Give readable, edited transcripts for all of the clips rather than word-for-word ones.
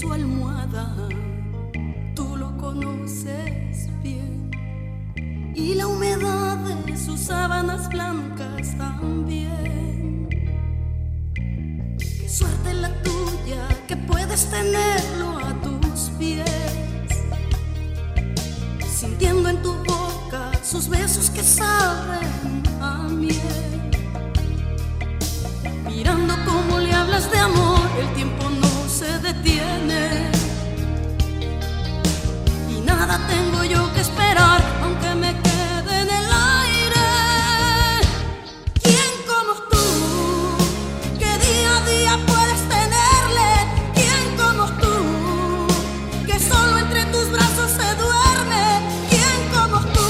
su almohada, tú lo conoces bien, y la humedad de sus sábanas blancas también. Qué suerte la tuya que puedes tenerlo a tus pies, sintiendo en tu boca sus besos que saben a miel, mirando cómo le hablas de amor, el tiempo no se detiene, y nada tengo yo que esperar, aunque me quede en el aire. ¿Quién como tú, que día a día puedes tenerle? ¿Quién como tú, que solo entre tus brazos se duerme? ¿Quién como tú?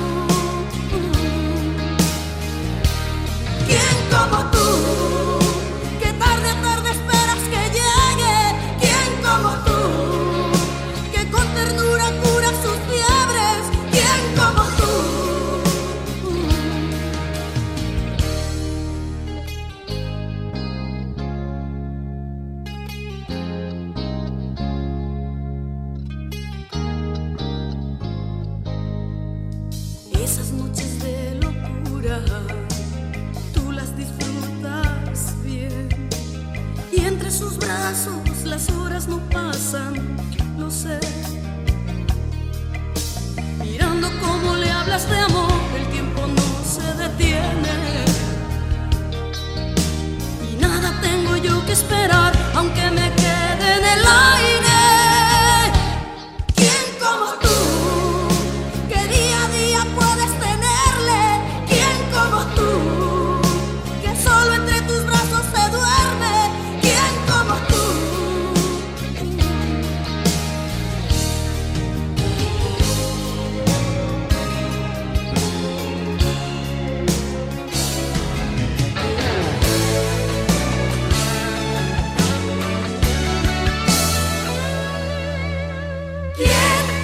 ¿Quién como tú, que tarde a tarde esperas que llegue? ¿Quién como tú, que con ternura cura sus fiebres? ¿Quién como tú? Esas noches de locura tú las disfrutas bien, y entre sus brazos las horas no pasan, lo sé. Mirando cómo le hablas de amor, el tiempo no se detiene, y nada tengo yo que esperar, aunque me quede en el aire. ¿Quién como tú, que día a día puedes tenerle? ¿Quién como tú, que solo entre tus brazos se duerme? ¿Quién como tú? ¿Quién